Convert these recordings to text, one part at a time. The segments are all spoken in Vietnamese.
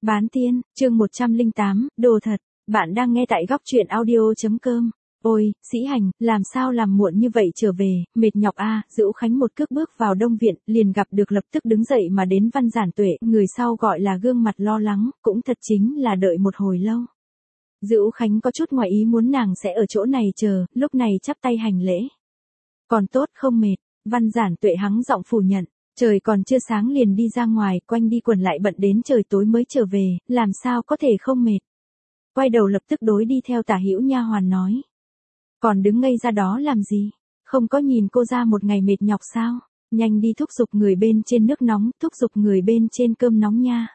Bán tiên, chương 108, đồ thật, bạn đang nghe tại góc truyện audio.com. Ôi, Sĩ Hành, làm sao làm muộn như vậy trở về, mệt nhọc a. Dữu Khánh một cước bước vào Đông Viện, liền gặp được lập tức đứng dậy mà đến Văn Giản Tuệ, người sau gọi là gương mặt lo lắng, cũng thật chính là đợi một hồi lâu. Dữu Khánh có chút ngoài ý muốn nàng sẽ ở chỗ này chờ, lúc này chắp tay hành lễ. Còn tốt không mệt, Văn Giản Tuệ hắng giọng phủ nhận. Trời còn chưa sáng liền đi ra ngoài, quanh đi quẩn lại bận đến trời tối mới trở về, làm sao có thể không mệt. Quay đầu lập tức đối đi theo Tả Hữu nha hoàn nói. Còn đứng ngây ra đó làm gì? Không có nhìn cô ra một ngày mệt nhọc sao? Nhanh đi thúc giục người bên trên nước nóng, thúc giục người bên trên cơm nóng nha.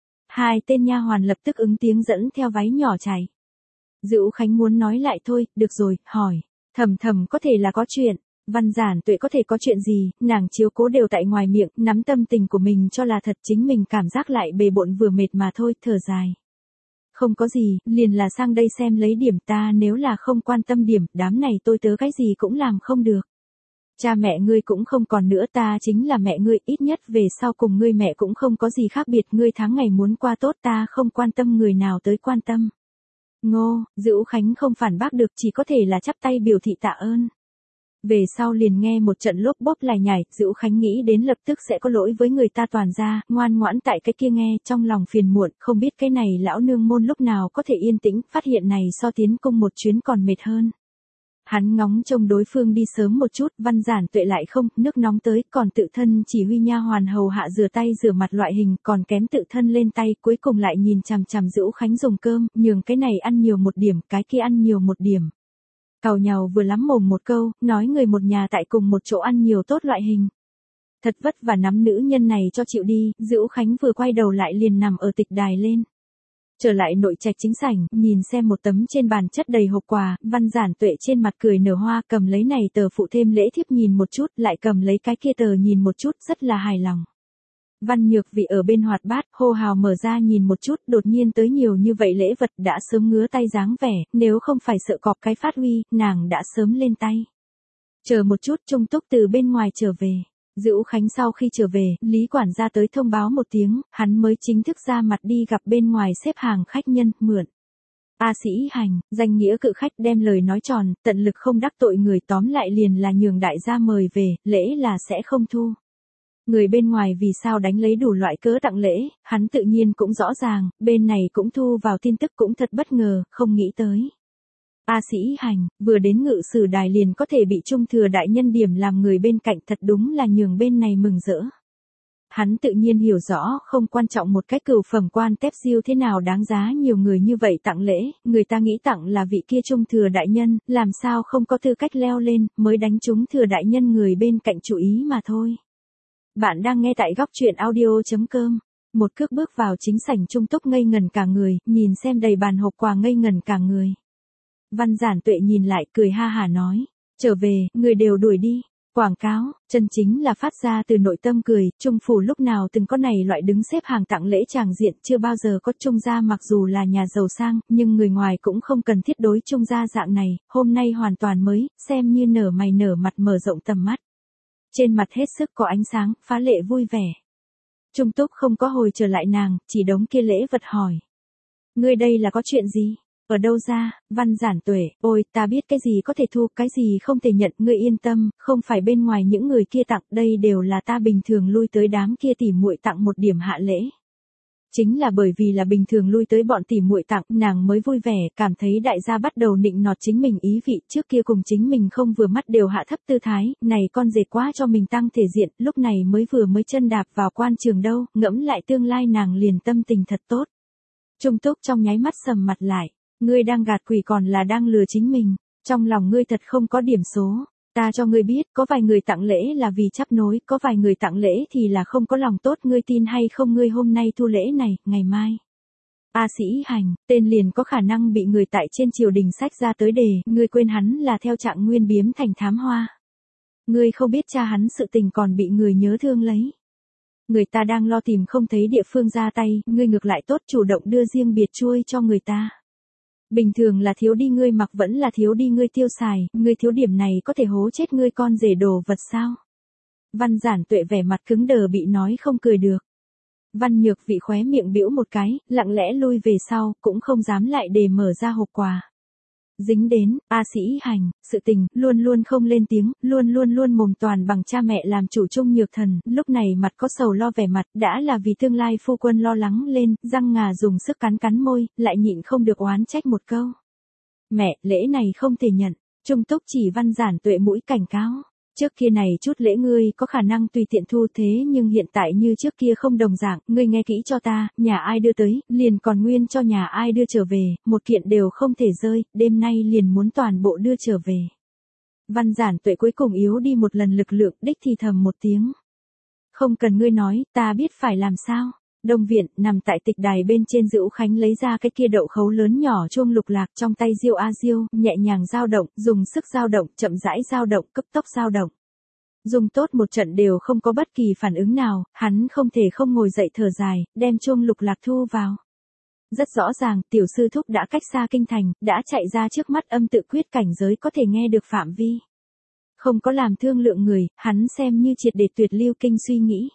Hai tên nha hoàn lập tức ứng tiếng dẫn theo váy nhỏ chạy. Dữu Khánh muốn nói lại thôi, được rồi, hỏi. Thầm có thể là có chuyện. Văn Giản Tuệ có thể có chuyện gì, nàng chiếu cố đều tại ngoài miệng, nắm tâm tình của mình cho là thật, chính mình cảm giác lại bề bộn vừa mệt mà thôi, thở dài. Không có gì, liền là sang đây xem lấy điểm, ta nếu là không quan tâm điểm, đám này tôi tớ cái gì cũng làm không được. Cha mẹ ngươi cũng không còn nữa, ta chính là mẹ ngươi, ít nhất về sau cùng ngươi mẹ cũng không có gì khác biệt, ngươi tháng ngày muốn qua tốt, ta không quan tâm người nào tới quan tâm. Ngô, Dữu Khánh không phản bác được, chỉ có thể là chắp tay biểu thị tạ ơn. Về sau liền nghe một trận lốp bốp lải nhải, Dữu Khánh nghĩ đến lập tức sẽ có lỗi với người ta toàn ra, ngoan ngoãn tại cái kia nghe, trong lòng phiền muộn, không biết cái này lão nương môn lúc nào có thể yên tĩnh, phát hiện này so tiến cung một chuyến còn mệt hơn. Hắn ngóng trông đối phương đi sớm một chút, Văn Giản Tuệ lại không, nước nóng tới, còn tự thân chỉ huy nha hoàn hầu hạ rửa tay rửa mặt loại hình, còn kém tự thân lên tay, cuối cùng lại nhìn chằm chằm Dữu Khánh dùng cơm, nhường cái này ăn nhiều một điểm, cái kia ăn nhiều một điểm. Càu nhàu vừa lắm mồm một câu, nói người một nhà tại cùng một chỗ ăn nhiều tốt loại hình. Thật vất vả nắm nữ nhân này cho chịu đi, Dữu Khánh vừa quay đầu lại liền nằm ở tịch đài lên. Trở lại nội trạch chính sảnh, nhìn xem một tấm trên bàn chất đầy hộp quà, Văn Giản Tuệ trên mặt cười nở hoa, cầm lấy này tờ phụ thêm lễ thiếp nhìn một chút, lại cầm lấy cái kia tờ nhìn một chút, rất là hài lòng. Văn Nhược Vị ở bên hoạt bát, hô hào mở ra nhìn một chút, đột nhiên tới nhiều như vậy lễ vật, đã sớm ngứa tay dáng vẻ, nếu không phải sợ cọp cái phát huy, nàng đã sớm lên tay. Chờ một chút, Trung Túc từ bên ngoài trở về. Dữu Khánh sau khi trở về, Lý quản gia tới thông báo một tiếng, hắn mới chính thức ra mặt đi gặp bên ngoài xếp hàng khách nhân, mượn. Sĩ Hành, danh nghĩa cự khách đem lời nói tròn, tận lực không đắc tội người, tóm lại liền là nhường đại gia mời về, lễ là sẽ không thu. Người bên ngoài vì sao đánh lấy đủ loại cớ tặng lễ, hắn tự nhiên cũng rõ ràng, bên này cũng thu vào tin tức, cũng thật bất ngờ, không nghĩ tới. Sĩ Hành, vừa đến ngự sử đài liền có thể bị trung thừa đại nhân điểm làm người bên cạnh, thật đúng là nhường bên này mừng rỡ. Hắn tự nhiên hiểu rõ, không quan trọng một cái cửu phẩm quan tép diêu thế nào đáng giá nhiều người như vậy tặng lễ, người ta nghĩ tặng là vị kia trung thừa đại nhân, làm sao không có tư cách leo lên, mới đánh trúng thừa đại nhân người bên cạnh chú ý mà thôi. Bạn đang nghe tại góc truyện audio.com. Một cước bước vào chính sảnh, Trung Túc ngây ngần cả người, nhìn xem đầy bàn hộp quà ngây ngần cả người. Văn Giản Tuệ nhìn lại, cười ha hả nói. Trở về, người đều đuổi đi. Quảng cáo, chân chính là phát ra từ nội tâm cười, Trung phủ lúc nào từng có này loại đứng xếp hàng tặng lễ tràng diện, chưa bao giờ có Trung gia, mặc dù là nhà giàu sang, nhưng người ngoài cũng không cần thiết đối Trung gia dạng này, hôm nay hoàn toàn mới, xem như nở mày nở mặt, mở rộng tầm mắt. Trên mặt hết sức có ánh sáng, phá lệ vui vẻ. Trung Túc không có hồi trở lại nàng, chỉ đống kia lễ vật hỏi. Ngươi đây là có chuyện gì? Ở đâu ra? Văn Giản Tuệ, ôi, ta biết cái gì có thể thu, cái gì không thể nhận, ngươi yên tâm, không phải bên ngoài những người kia tặng, đây đều là ta bình thường lui tới đám kia tỉ muội tặng một điểm hạ lễ. Chính là bởi vì là bình thường lui tới bọn tỉ muội tặng, nàng mới vui vẻ, cảm thấy đại gia bắt đầu nịnh nọt chính mình ý vị, trước kia cùng chính mình không vừa mắt đều hạ thấp tư thái, này con dệt quá cho mình tăng thể diện, lúc này mới chân đạp vào quan trường đâu, ngẫm lại tương lai nàng liền tâm tình thật tốt. Trung Túc trong nháy mắt sầm mặt lại, ngươi đang gạt quỷ còn là đang lừa chính mình, trong lòng ngươi thật không có điểm số. Ta cho ngươi biết, có vài người tặng lễ là vì chắp nối, có vài người tặng lễ thì là không có lòng tốt, ngươi tin hay không, ngươi hôm nay thu lễ này, ngày mai. Sĩ Hành, tên liền có khả năng bị người tại trên triều đình sách ra tới đề, ngươi quên hắn là theo Trạng Nguyên biếm thành thám hoa. Ngươi không biết cha hắn sự tình còn bị người nhớ thương lấy. Người ta đang lo tìm không thấy địa phương ra tay, ngươi ngược lại tốt chủ động đưa riêng biệt chuôi cho người ta. Bình thường là thiếu đi ngươi mặc vẫn là thiếu đi ngươi tiêu xài, ngươi thiếu điểm này có thể hố chết ngươi con rể đồ vật sao? Văn Giản Tuệ vẻ mặt cứng đờ bị nói không cười được. Văn Nhược Vị khóe miệng bĩu một cái, lặng lẽ lui về sau, cũng không dám lại để mở ra hộp quà. Dính đến, Sĩ Hành, sự tình, luôn luôn không lên tiếng, luôn mồm toàn bằng cha mẹ làm chủ Trung Nhược Thần, lúc này mặt có sầu lo vẻ mặt, đã là vì tương lai phu quân lo lắng lên, răng ngà dùng sức cắn môi, lại nhịn không được oán trách một câu. Mẹ, lễ này không thể nhận, Trung Túc chỉ Văn Giản Tuệ mũi cảnh cáo. Trước kia này chút lễ ngươi có khả năng tùy tiện thu thế nhưng hiện tại như trước kia không đồng dạng, ngươi nghe kỹ cho ta, nhà ai đưa tới, liền còn nguyên cho nhà ai đưa trở về, một kiện đều không thể rơi, đêm nay liền muốn toàn bộ đưa trở về. Văn Giản Tuệ cuối cùng yếu đi một lần lực lượng, đích thì thầm một tiếng. Không cần ngươi nói, ta biết phải làm sao. Đông viện, nằm tại tịch đài bên trên Dữu Khánh lấy ra cái kia đậu khấu lớn nhỏ chuông lục lạc trong tay diêu a diêu, nhẹ nhàng dao động, dùng sức dao động, chậm rãi dao động, cấp tốc dao động. Dùng tốt một trận đều không có bất kỳ phản ứng nào, hắn không thể không ngồi dậy thở dài, đem chuông lục lạc thu vào. Rất rõ ràng, tiểu sư thúc đã cách xa kinh thành, đã chạy ra trước mắt âm tự quyết cảnh giới có thể nghe được phạm vi. Không có làm thương lượng người, hắn xem như triệt để tuyệt lưu kinh suy nghĩ.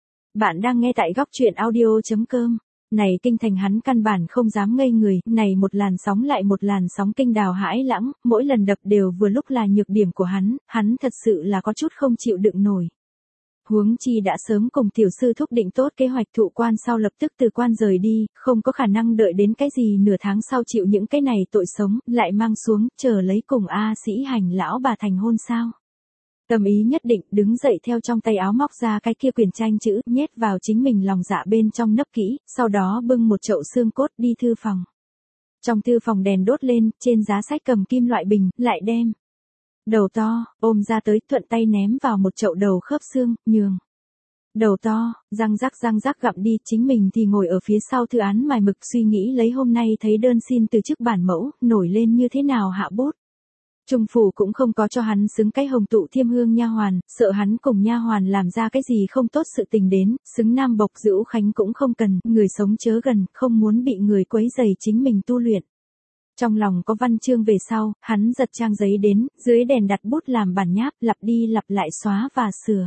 Bạn đang nghe tại góc truyện audio.com. Này kinh thành hắn căn bản không dám ngây người, này một làn sóng lại một làn sóng kinh đào hãi lãng, mỗi lần đập đều vừa lúc là nhược điểm của hắn thật sự là có chút không chịu đựng nổi. Huống chi đã sớm cùng tiểu sư thúc định tốt kế hoạch thụ quan sau lập tức từ quan rời đi, không có khả năng đợi đến cái gì nửa tháng sau chịu những cái này tội sống, lại mang xuống, chờ lấy cùng Sĩ Hành lão bà thành hôn sao. Tâm ý nhất định, đứng dậy theo trong tay áo móc ra cái kia quyển tranh chữ, nhét vào chính mình lòng dạ bên trong nấp kỹ, sau đó bưng một chậu xương cốt đi thư phòng. Trong thư phòng đèn đốt lên, trên giá sách cầm kim loại bình, lại đem đầu to, ôm ra tới, thuận tay ném vào một chậu đầu khớp xương, nhường. Đầu to, răng rắc gặm đi, chính mình thì ngồi ở phía sau thư án mài mực suy nghĩ lấy hôm nay thấy đơn xin từ chức bản mẫu, nổi lên như thế nào hạ bút. Trung phủ cũng không có cho hắn xứng cái hồng tụ thiêm hương nha hoàn, sợ hắn cùng nha hoàn làm ra cái gì không tốt sự tình đến, xứng nam bộc Dữu Khánh cũng không cần, người sống chớ gần, không muốn bị người quấy rầy chính mình tu luyện. Trong lòng có văn chương về sau, hắn giật trang giấy đến, dưới đèn đặt bút làm bản nháp, lặp đi lặp lại xóa và sửa.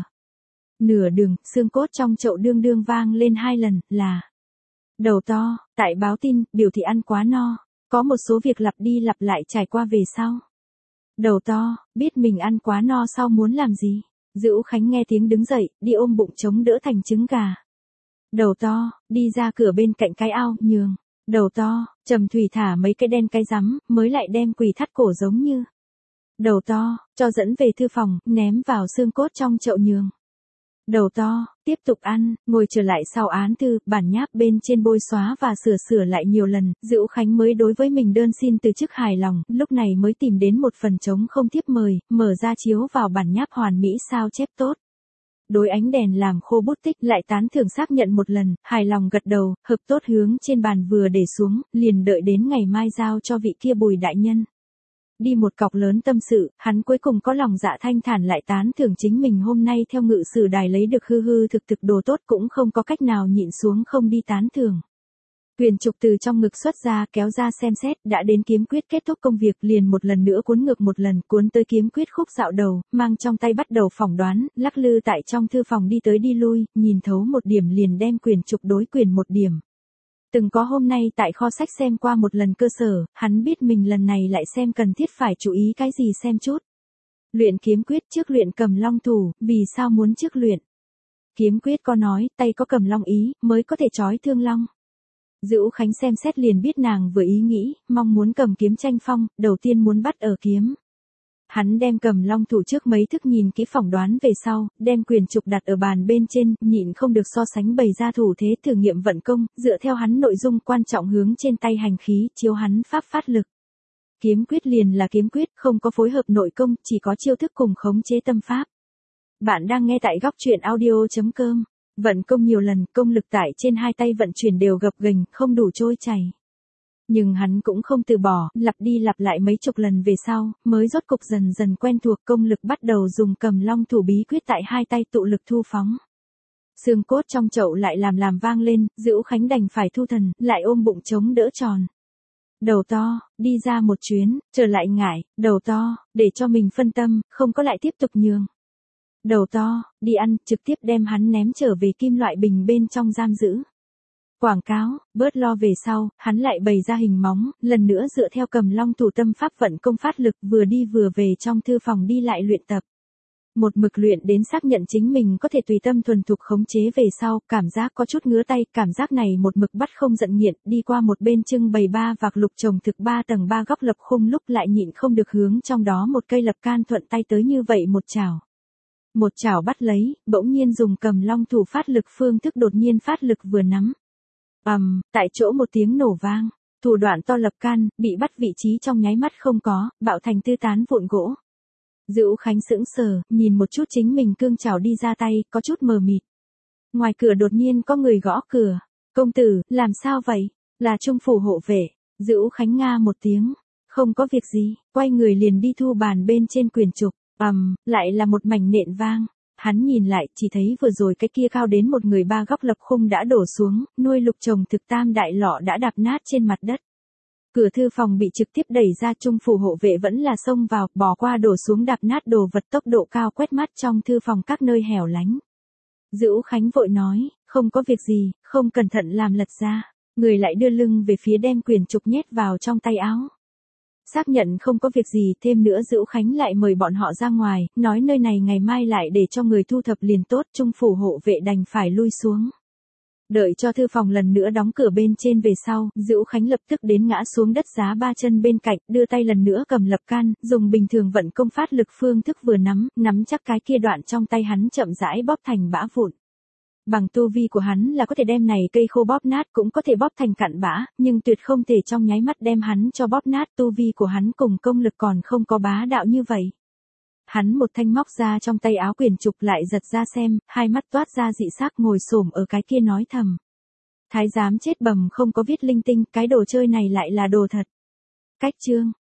Nửa đường, xương cốt trong chậu đương vang lên 2 lần, là đầu to, tại báo tin, biểu thị ăn quá no, có một số việc lặp đi lặp lại trải qua về sau. Đầu to, biết mình ăn quá no sau muốn làm gì? Dữu Khánh nghe tiếng đứng dậy, đi ôm bụng chống đỡ thành trứng gà. Đầu to, đi ra cửa bên cạnh cái ao, nhường. Đầu to, trầm thủy thả mấy cái đen cái rắm, mới lại đem quỳ thắt cổ giống như. Đầu to, cho dẫn về thư phòng, ném vào xương cốt trong chậu nhường. Đầu to, tiếp tục ăn, ngồi trở lại sau án thư, bản nháp bên trên bôi xóa và sửa lại nhiều lần, Dữu Khánh mới đối với mình đơn xin từ chức hài lòng, lúc này mới tìm đến một phần trống không thiếp mời, mở ra chiếu vào bản nháp hoàn mỹ sao chép tốt. Đối ánh đèn làm khô bút tích lại tán thưởng xác nhận một lần, hài lòng gật đầu, hợp tốt hướng trên bàn vừa để xuống, liền đợi đến ngày mai giao cho vị kia Bùi đại nhân. Đi một cọc lớn tâm sự, hắn cuối cùng có lòng dạ thanh thản lại tán thưởng chính mình hôm nay theo ngự sử đài lấy được hư thực đồ tốt cũng không có cách nào nhịn xuống không đi tán thưởng. Quyền trục từ trong ngực xuất ra kéo ra xem xét, đã đến kiếm quyết kết thúc công việc liền một lần nữa cuốn ngược một lần, cuốn tới kiếm quyết khúc dạo đầu, mang trong tay bắt đầu phỏng đoán, lắc lư tại trong thư phòng đi tới đi lui, nhìn thấu một điểm liền đem quyền trục đối quyền một điểm. Từng có hôm nay tại kho sách xem qua một lần cơ sở, hắn biết mình lần này lại xem cần thiết phải chú ý cái gì xem chút. Luyện kiếm quyết trước luyện cầm long thủ, vì sao muốn trước luyện? Kiếm quyết có nói, tay có cầm long ý, mới có thể trói thương long. Dữu Khánh xem xét liền biết nàng vừa ý nghĩ, mong muốn cầm kiếm tranh phong, đầu tiên muốn bắt ở kiếm. Hắn đem cầm long thủ trước mấy thức nhìn kỹ phỏng đoán về sau, đem quyền trục đặt ở bàn bên trên, nhịn không được so sánh bày ra thủ thế thử nghiệm vận công, dựa theo hắn nội dung quan trọng hướng trên tay hành khí, chiếu hắn pháp phát lực. Kiếm quyết liền là kiếm quyết, không có phối hợp nội công, chỉ có chiêu thức cùng khống chế tâm pháp. Bạn đang nghe tại góc truyện audio.com. Vận công nhiều lần, công lực tại trên hai tay vận chuyển đều gập ghềnh, không đủ trôi chảy. Nhưng hắn cũng không từ bỏ, lặp đi lặp lại mấy chục lần về sau, mới rốt cục dần dần quen thuộc công lực bắt đầu dùng cầm long thủ bí quyết tại hai tay tụ lực thu phóng. Xương cốt trong chậu lại làm vang lên, Dữu Khánh đành phải thu thần, lại ôm bụng chống đỡ tròn. Đầu to, đi ra một chuyến, trở lại ngại, đầu to, để cho mình phân tâm, không có lại tiếp tục nhường. Đầu to, đi ăn, trực tiếp đem hắn ném trở về kim loại bình bên trong giam giữ. Quảng cáo, bớt lo về sau, hắn lại bày ra hình móng, lần nữa dựa theo Cầm Long thủ tâm pháp vận công phát lực vừa đi vừa về trong thư phòng đi lại luyện tập. Một mực luyện đến xác nhận chính mình có thể tùy tâm thuần thục khống chế về sau, cảm giác có chút ngứa tay, cảm giác này một mực bắt không giận nghiện, đi qua một bên trưng bày 3 vạc lục trồng thực 3 tầng 3 góc lập khung lúc lại nhịn không được hướng trong đó một cây lập can thuận tay tới như vậy một chảo. Một chảo bắt lấy, bỗng nhiên dùng Cầm Long thủ phát lực phương thức đột nhiên phát lực vừa nắm. Tại chỗ một tiếng nổ vang, thủ đoạn to lập can, bị bắt vị trí trong nháy mắt không có, bạo thành tư tán vụn gỗ. Dữu Khánh sững sờ, nhìn một chút chính mình cương chảo đi ra tay, có chút mờ mịt. Ngoài cửa đột nhiên có người gõ cửa. Công tử, làm sao vậy? Là Trung phủ hộ vệ. Dữu Khánh nga một tiếng. Không có việc gì, quay người liền đi thu bàn bên trên quyền trục. Lại là một mảnh nện vang. Hắn nhìn lại, chỉ thấy vừa rồi cái kia cao đến một người 3 góc lập khung đã đổ xuống, nuôi lục trồng thực tam đại lọ đã đạp nát trên mặt đất. Cửa thư phòng bị trực tiếp đẩy ra, Trung phủ hộ vệ vẫn là xông vào, bỏ qua đổ xuống đạp nát đồ vật tốc độ cao quét mắt trong thư phòng các nơi hẻo lánh. Dữu Khánh vội nói, không có việc gì, không cẩn thận làm lật ra. Người lại đưa lưng về phía đem quyền trục nhét vào trong tay áo. Xác nhận không có việc gì, thêm nữa Dữu Khánh lại mời bọn họ ra ngoài, nói nơi này ngày mai lại để cho người thu thập liền tốt, Trung phủ hộ vệ đành phải lui xuống. Đợi cho thư phòng lần nữa đóng cửa bên trên về sau, Dữu Khánh lập tức đến ngã xuống đất giá 3 chân bên cạnh, đưa tay lần nữa cầm lập can, dùng bình thường vận công phát lực phương thức vừa nắm chắc cái kia đoạn trong tay hắn chậm rãi bóp thành bã vụn. Bằng tu vi của hắn là có thể đem này cây khô bóp nát, cũng có thể bóp thành cặn bã, nhưng tuyệt không thể trong nháy mắt đem hắn cho bóp nát, tu vi của hắn cùng công lực còn không có bá đạo như vậy. Hắn một thanh móc ra trong tay áo quyền trục lại giật ra xem, hai mắt toát ra dị sắc ngồi xổm ở cái kia nói thầm. Thái giám chết bầm không có viết linh tinh, cái đồ chơi này lại là đồ thật. Cách chương.